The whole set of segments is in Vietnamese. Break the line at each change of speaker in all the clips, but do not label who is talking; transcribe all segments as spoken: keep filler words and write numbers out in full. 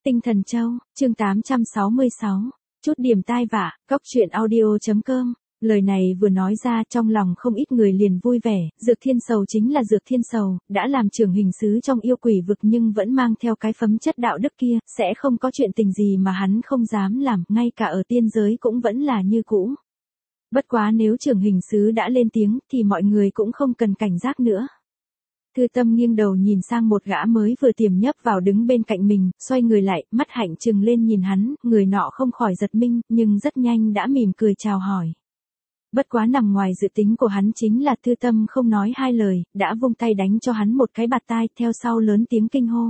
Tinh Thần Châu, chương tám trăm sáu mươi sáu, chút điểm tai vạ, cóc truyện audio.com. Lời này vừa nói ra trong lòng không ít người liền vui vẻ, Dược Thiên Sầu chính là Dược Thiên Sầu, đã làm trưởng hình sứ trong yêu quỷ vực nhưng vẫn mang theo cái phẩm chất đạo đức kia, sẽ không có chuyện tình gì mà hắn không dám làm, ngay cả ở tiên giới cũng vẫn là như cũ. Bất quá nếu trưởng hình sứ đã lên tiếng thì mọi người cũng không cần cảnh giác nữa. Thư Tâm nghiêng đầu nhìn sang một gã mới vừa tiềm nhấp vào đứng bên cạnh mình, xoay người lại, mắt hạnh trừng lên nhìn hắn, người nọ không khỏi giật mình, nhưng rất nhanh đã mỉm cười chào hỏi. Bất quá nằm ngoài dự tính của hắn chính là Thư Tâm không nói hai lời, đã vung tay đánh cho hắn một cái bạt tai, theo sau lớn tiếng kinh hô.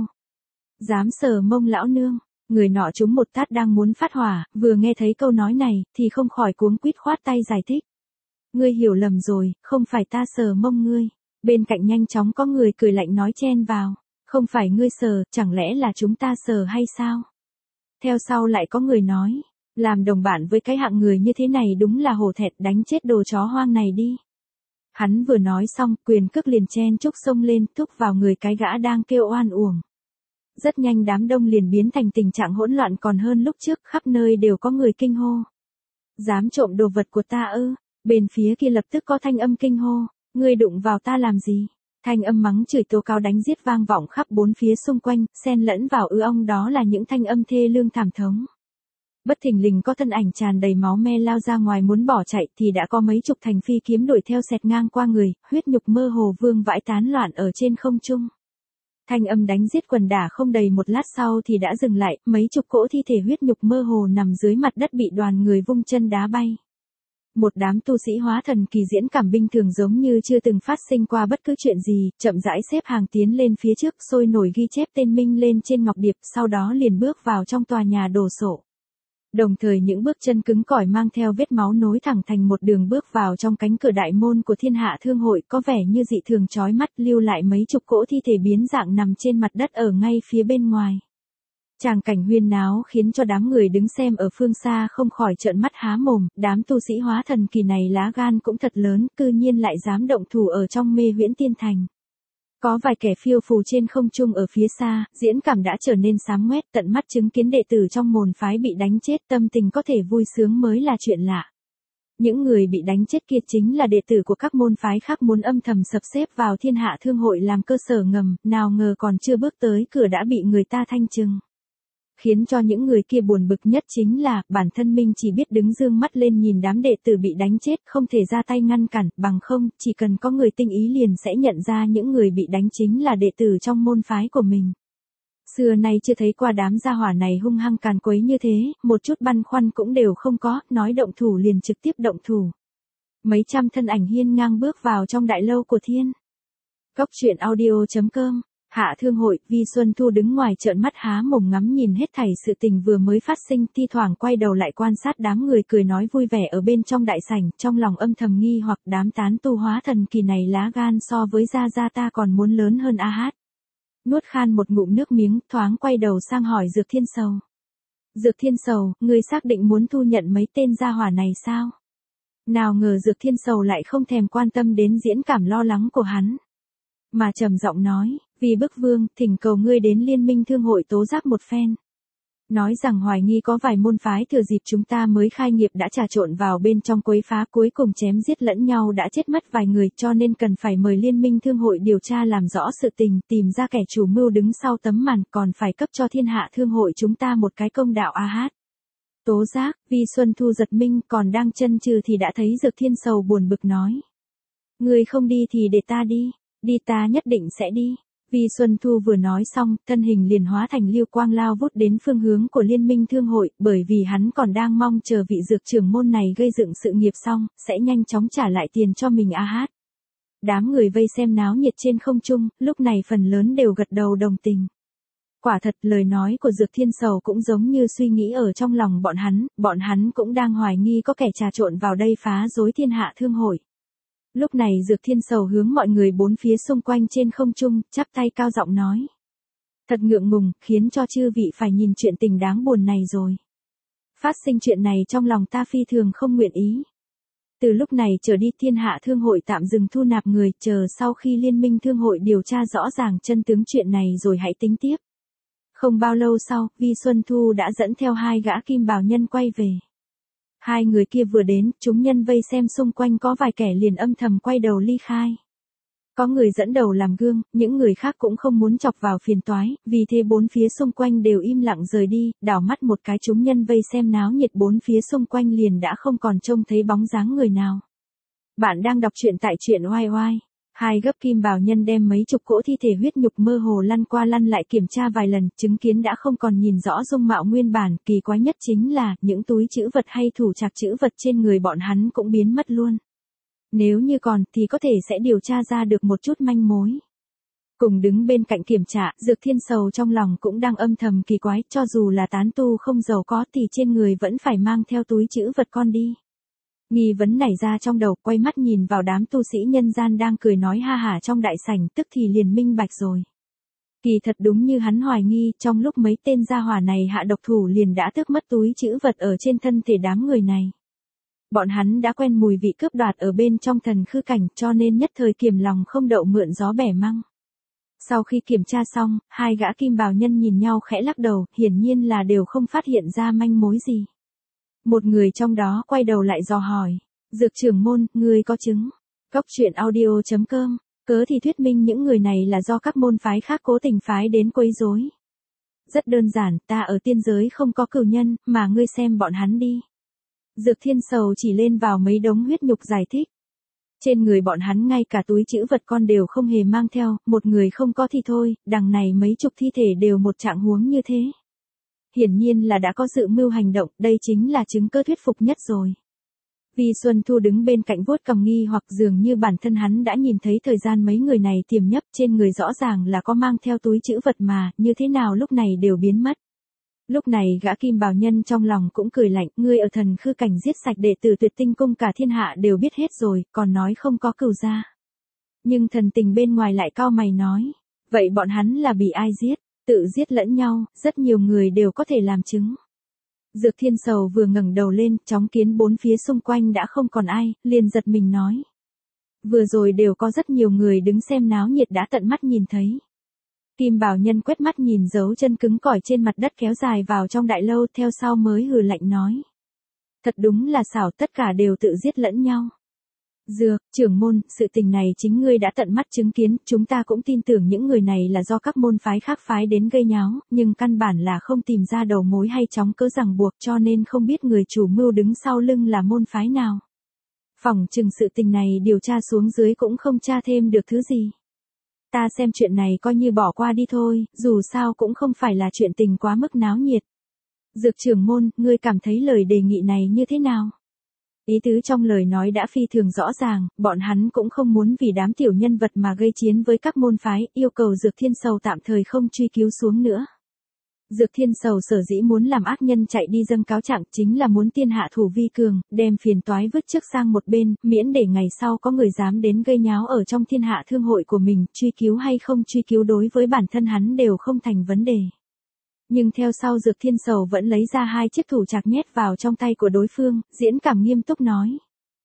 Dám sờ mông lão nương, người nọ trúng một tát đang muốn phát hỏa, vừa nghe thấy câu nói này, thì không khỏi cuống quýt khoát tay giải thích. Ngươi hiểu lầm rồi, không phải ta sờ mông ngươi. Bên cạnh nhanh chóng có người cười lạnh nói chen vào. Không phải ngươi sờ, chẳng lẽ là chúng ta sờ hay sao? Theo sau lại có người nói. Làm đồng bạn với cái hạng người như thế này đúng là hổ thẹn, đánh chết đồ chó hoang này đi. Hắn vừa nói xong, quyền cước liền chen chúc xông lên, thúc vào người cái gã đang kêu oan uổng. Rất nhanh đám đông liền biến thành tình trạng hỗn loạn còn hơn lúc trước, khắp nơi đều có người kinh hô. Dám trộm đồ vật của ta ư? Bên phía kia lập tức có thanh âm kinh hô. Ngươi đụng vào ta làm gì? Thanh âm mắng chửi tố cáo đánh giết vang vọng khắp bốn phía xung quanh, xen lẫn vào ư ong đó là những thanh âm thê lương thảm thống. Bất thình lình có thân ảnh tràn đầy máu me lao ra ngoài muốn bỏ chạy thì đã có mấy chục thành phi kiếm đuổi theo xẹt ngang qua người, huyết nhục mơ hồ vương vãi tán loạn ở trên không trung. Thanh âm đánh giết quần đả không đầy một lát sau thì đã dừng lại, mấy chục cỗ thi thể huyết nhục mơ hồ nằm dưới mặt đất bị đoàn người vung chân đá bay. Một đám tu sĩ hóa thần kỳ diễn cảm binh thường giống như chưa từng phát sinh qua bất cứ chuyện gì, chậm rãi xếp hàng tiến lên phía trước, sôi nổi ghi chép tên minh lên trên ngọc điệp, sau đó liền bước vào trong tòa nhà đồ sộ. Đồng thời những bước chân cứng cỏi mang theo vết máu nối thẳng thành một đường bước vào trong cánh cửa đại môn của Thiên Hạ Thương hội, có vẻ như dị thường chói mắt, lưu lại mấy chục cỗ thi thể biến dạng nằm trên mặt đất ở ngay phía bên ngoài. Tràng cảnh huyên náo khiến cho đám người đứng xem ở phương xa không khỏi trợn mắt há mồm, đám tu sĩ hóa thần kỳ này lá gan cũng thật lớn, cư nhiên lại dám động thủ ở trong Mê Huyễn Tiên Thành. Có vài kẻ phiêu phù trên không trung ở phía xa, diễn cảm đã trở nên xám ngoét, tận mắt chứng kiến đệ tử trong môn phái bị đánh chết, tâm tình có thể vui sướng mới là chuyện lạ. Những người bị đánh chết kia chính là đệ tử của các môn phái khác muốn âm thầm sập xếp vào Thiên Hạ Thương hội làm cơ sở ngầm, nào ngờ còn chưa bước tới cửa đã bị người ta thanh trừng. Khiến cho những người kia buồn bực nhất chính là, bản thân mình chỉ biết đứng dương mắt lên nhìn đám đệ tử bị đánh chết, không thể ra tay ngăn cản, bằng không, chỉ cần có người tinh ý liền sẽ nhận ra những người bị đánh chính là đệ tử trong môn phái của mình. Xưa nay chưa thấy qua đám gia hỏa này hung hăng càn quấy như thế, một chút băn khoăn cũng đều không có, nói động thủ liền trực tiếp động thủ. Mấy trăm thân ảnh hiên ngang bước vào trong đại lâu của Thiên. Cóc truyện audio.com. Hạ Thương hội, Vi Xuân Thu đứng ngoài trợn mắt há mồm ngắm nhìn hết thảy sự tình vừa mới phát sinh, thi thoảng quay đầu lại quan sát đám người cười nói vui vẻ ở bên trong đại sảnh, trong lòng âm thầm nghi hoặc đám tán tu hóa thần kỳ này lá gan so với gia gia ta còn muốn lớn hơn a hát. Nuốt khan một ngụm nước miếng, thoáng quay đầu sang hỏi Dược Thiên Sầu. Dược Thiên Sầu, ngươi xác định muốn thu nhận mấy tên gia hỏa này sao? Nào ngờ Dược Thiên Sầu lại không thèm quan tâm đến diễn cảm lo lắng của hắn. Mà trầm giọng nói, vì bức vương, thỉnh cầu ngươi đến Liên minh Thương hội tố giác một phen. Nói rằng hoài nghi có vài môn phái thừa dịp chúng ta mới khai nghiệp đã trà trộn vào bên trong quấy phá, cuối cùng chém giết lẫn nhau đã chết mất vài người, cho nên cần phải mời Liên minh Thương hội điều tra làm rõ sự tình, tìm ra kẻ chủ mưu đứng sau tấm màn, còn phải cấp cho Thiên Hạ Thương hội chúng ta một cái công đạo a hát. Tố giác, Vi Xuân Thu giật mình, còn đang chân chừ thì đã thấy Dược Thiên Sầu buồn bực nói. Ngươi không đi thì để ta đi. Đi, ta nhất định sẽ đi. Vi Xuân Thu vừa nói xong, thân hình liền hóa thành lưu quang lao vút đến phương hướng của Liên minh Thương hội, bởi vì hắn còn đang mong chờ vị dược trưởng môn này gây dựng sự nghiệp xong, sẽ nhanh chóng trả lại tiền cho mình a hát. Đám người vây xem náo nhiệt trên không trung, lúc này phần lớn đều gật đầu đồng tình. Quả thật, lời nói của Dược Thiên Sầu cũng giống như suy nghĩ ở trong lòng bọn hắn, bọn hắn cũng đang hoài nghi có kẻ trà trộn vào đây phá rối Thiên Hạ Thương hội. Lúc này Dược Thiên Sầu hướng mọi người bốn phía xung quanh trên không trung, chắp tay cao giọng nói. Thật ngượng ngùng, khiến cho chư vị phải nhìn chuyện tình đáng buồn này rồi. Phát sinh chuyện này trong lòng ta phi thường không nguyện ý. Từ lúc này trở đi Thiên Hạ Thương hội tạm dừng thu nạp người, chờ sau khi Liên minh Thương hội điều tra rõ ràng chân tướng chuyện này rồi hãy tính tiếp. Không bao lâu sau, Vi Xuân Thu đã dẫn theo hai gã kim bào nhân quay về. Hai người kia vừa đến, chúng nhân vây xem xung quanh có vài kẻ liền âm thầm quay đầu ly khai. Có người dẫn đầu làm gương, những người khác cũng không muốn chọc vào phiền toái, vì thế bốn phía xung quanh đều im lặng rời đi, đảo mắt một cái chúng nhân vây xem náo nhiệt bốn phía xung quanh liền đã không còn trông thấy bóng dáng người nào. Bạn đang đọc truyện tại truyện oai oai. Hai gấp kim bào nhân đem mấy chục cỗ thi thể huyết nhục mơ hồ lăn qua lăn lại kiểm tra vài lần, chứng kiến đã không còn nhìn rõ dung mạo nguyên bản, kỳ quái nhất chính là, những túi trữ vật hay thủ trạc trữ vật trên người bọn hắn cũng biến mất luôn. Nếu như còn, thì có thể sẽ điều tra ra được một chút manh mối. Cùng đứng bên cạnh kiểm tra, Dược Thiên Sầu trong lòng cũng đang âm thầm kỳ quái, cho dù là tán tu không giàu có thì trên người vẫn phải mang theo túi trữ vật con đi. Nghi vấn nảy ra trong đầu, quay mắt nhìn vào đám tu sĩ nhân gian đang cười nói ha hả trong đại sảnh, tức thì liền minh bạch rồi. Kỳ thật đúng như hắn hoài nghi, trong lúc mấy tên gia hỏa này hạ độc thủ liền đã tước mất túi trữ vật ở trên thân thể đám người này. Bọn hắn đã quen mùi vị cướp đoạt ở bên trong thần khư cảnh, cho nên nhất thời kiềm lòng không đậu mượn gió bẻ măng. Sau khi kiểm tra xong, hai gã kim bào nhân nhìn nhau khẽ lắc đầu, hiển nhiên là đều không phát hiện ra manh mối gì. Một người trong đó quay đầu lại dò hỏi, Dược trưởng môn, ngươi có chứng? Cốc truyện audio chấm com, cớ thì thuyết minh những người này là do các môn phái khác cố tình phái đến quấy rối. Rất đơn giản, ta ở tiên giới không có cửu nhân, mà ngươi xem bọn hắn đi. Dược Thiên Sầu chỉ lên vào mấy đống huyết nhục giải thích. Trên người bọn hắn ngay cả túi trữ vật con đều không hề mang theo, một người không có thì thôi, đằng này mấy chục thi thể đều một trạng huống như thế. Hiển nhiên là đã có dự mưu hành động, đây chính là chứng cơ thuyết phục nhất rồi. Vi Xuân Thu đứng bên cạnh vuốt cằm nghi hoặc dường như bản thân hắn đã nhìn thấy thời gian mấy người này tiềm nhấp trên người rõ ràng là có mang theo túi trữ vật mà, như thế nào lúc này đều biến mất. Lúc này gã kim bào nhân trong lòng cũng cười lạnh, ngươi ở thần khư cảnh giết sạch đệ tử Tuyệt Tinh cung cả thiên hạ đều biết hết rồi, còn nói không có cửu gia. Nhưng thần tình bên ngoài lại cau mày nói, vậy bọn hắn là bị ai giết? Tự giết lẫn nhau, rất nhiều người đều có thể làm chứng. Dược Thiên Sầu vừa ngẩng đầu lên, chóng kiến bốn phía xung quanh đã không còn ai, liền giật mình nói. Vừa rồi đều có rất nhiều người đứng xem náo nhiệt đã tận mắt nhìn thấy. Kim bào nhân quét mắt nhìn dấu chân cứng cỏi trên mặt đất kéo dài vào trong đại lâu, theo sau mới hừ lạnh nói. Thật đúng là xảo, tất cả đều tự giết lẫn nhau. Dược, trưởng môn, sự tình này chính ngươi đã tận mắt chứng kiến, chúng ta cũng tin tưởng những người này là do các môn phái khác phái đến gây nháo, nhưng căn bản là không tìm ra đầu mối hay chóng cớ ràng buộc, cho nên không biết người chủ mưu đứng sau lưng là môn phái nào. Phỏng chừng sự tình này điều tra xuống dưới cũng không tra thêm được thứ gì. Ta xem chuyện này coi như bỏ qua đi thôi, dù sao cũng không phải là chuyện tình quá mức náo nhiệt. Dược trưởng môn, ngươi cảm thấy lời đề nghị này như thế nào? Ý tứ trong lời nói đã phi thường rõ ràng, bọn hắn cũng không muốn vì đám tiểu nhân vật mà gây chiến với các môn phái, yêu cầu Dược Thiên Sầu tạm thời không truy cứu xuống nữa. Dược Thiên Sầu sở dĩ muốn làm ác nhân chạy đi dâng cáo trạng chính là muốn tiên hạ thủ vi cường, đem phiền toái vứt trước sang một bên, miễn để ngày sau có người dám đến gây nháo ở trong thiên hạ thương hội của mình, truy cứu hay không truy cứu đối với bản thân hắn đều không thành vấn đề. Nhưng theo sau Dược Thiên Sầu vẫn lấy ra hai chiếc thủ trạc nhét vào trong tay của đối phương, diễn cảm nghiêm túc nói.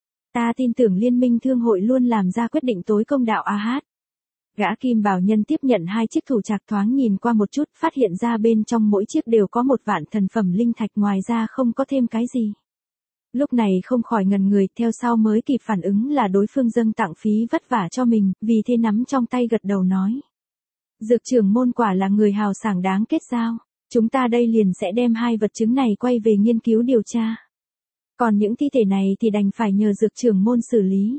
Ta tin tưởng liên minh thương hội luôn làm ra quyết định tối công đạo a hát. Gã kim bào nhân tiếp nhận hai chiếc thủ trạc thoáng nhìn qua một chút, phát hiện ra bên trong mỗi chiếc đều có một vạn thần phẩm linh thạch, ngoài ra không có thêm cái gì. Lúc này không khỏi ngần người, theo sau mới kịp phản ứng là đối phương dâng tặng phí vất vả cho mình, vì thế nắm trong tay gật đầu nói. Dược trưởng môn quả là người hào sảng đáng kết giao. Chúng ta đây liền sẽ đem hai vật chứng này quay về nghiên cứu điều tra. Còn những thi thể này thì đành phải nhờ dược trưởng môn xử lý.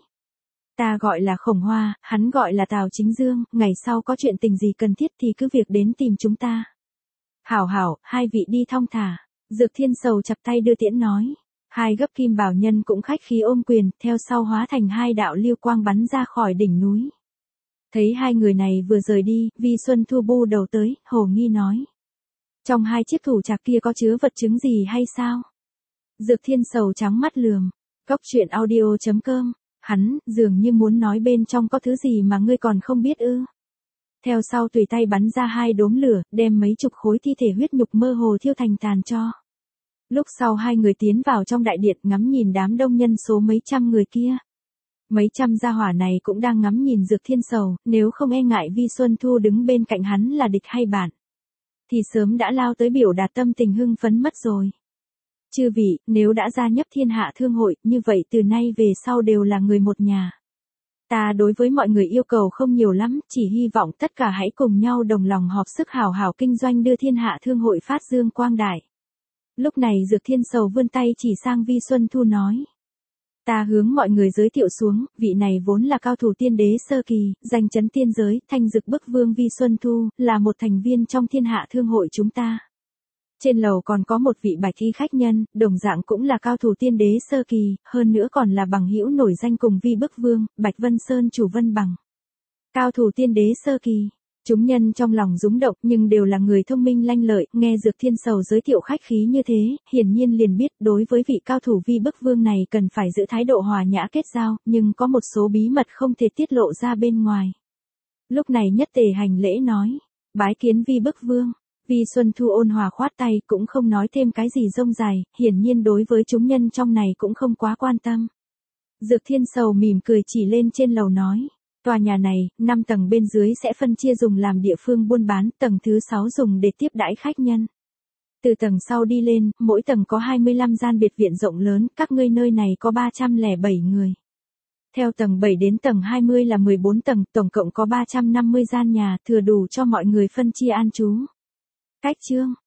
Ta gọi là Khổng Hoa, hắn gọi là Tào Chính Dương, ngày sau có chuyện tình gì cần thiết thì cứ việc đến tìm chúng ta. Hảo hảo, hai vị đi thong thả. Dược Thiên Sầu chắp tay đưa tiễn nói. Hai gấp kim bảo nhân cũng khách khí ôm quyền, theo sau hóa thành hai đạo lưu quang bắn ra khỏi đỉnh núi. Thấy hai người này vừa rời đi, Vi Xuân Thu bu đầu tới, hồ nghi nói. Trong hai chiếc thủ trạc kia có chứa vật chứng gì hay sao? Dược Thiên Sầu trắng mắt lườm. Cốc truyện audio chấm com. Hắn, dường như muốn nói bên trong có thứ gì mà ngươi còn không biết ư. Theo sau tùy tay bắn ra hai đốm lửa, đem mấy chục khối thi thể huyết nhục mơ hồ thiêu thành tàn tro. Lúc sau hai người tiến vào trong đại điện ngắm nhìn đám đông nhân số mấy trăm người kia. Mấy trăm gia hỏa này cũng đang ngắm nhìn Dược Thiên Sầu, nếu không e ngại Vi Xuân Thu đứng bên cạnh hắn là địch hay bạn. thì sớm đã lao tới biểu đạt tâm tình hưng phấn mất rồi. Chư vị, nếu đã gia nhập Thiên Hạ Thương hội, như vậy từ nay về sau đều là người một nhà. Ta đối với mọi người yêu cầu không nhiều lắm, chỉ hy vọng tất cả hãy cùng nhau đồng lòng hợp sức hào hào kinh doanh đưa Thiên Hạ Thương hội phát dương quang đại. Lúc này Dược Thiên Sầu vươn tay chỉ sang Vi Xuân Thu nói. Ta hướng mọi người giới thiệu xuống, vị này vốn là cao thủ tiên đế sơ kỳ, danh chấn tiên giới, thanh dực bức vương Vi Xuân Thu, là một thành viên trong Thiên Hạ Thương hội chúng ta. Trên lầu còn có một vị bạch y khách nhân, đồng dạng cũng là cao thủ tiên đế sơ kỳ, hơn nữa còn là bằng hữu nổi danh cùng Vi bức vương, Bạch Vân Sơn chủ Vân Bằng. Cao thủ tiên đế sơ kỳ. Chúng nhân trong lòng rúng động nhưng đều là người thông minh lanh lợi, nghe Dược Thiên Sầu giới thiệu khách khí như thế, hiển nhiên liền biết đối với vị cao thủ Vi bức vương này cần phải giữ thái độ hòa nhã kết giao, nhưng có một số bí mật không thể tiết lộ ra bên ngoài. Lúc này nhất tề hành lễ nói, bái kiến Vi bức vương. Vi Xuân Thu ôn hòa khoát tay cũng không nói thêm cái gì rông dài, hiển nhiên đối với chúng nhân trong này cũng không quá quan tâm. Dược Thiên Sầu mỉm cười chỉ lên trên lầu nói. Tòa nhà này, năm tầng bên dưới sẽ phân chia dùng làm địa phương buôn bán, tầng thứ sáu dùng để tiếp đãi khách nhân. Từ tầng sau đi lên, mỗi tầng có hai mươi lăm gian biệt viện rộng lớn, các ngươi nơi này có ba trăm lẻ bảy người. Theo tầng bảy đến tầng hai mươi là mười bốn tầng, tổng cộng có ba trăm năm mươi gian nhà, thừa đủ cho mọi người phân chia an trú. Cách chương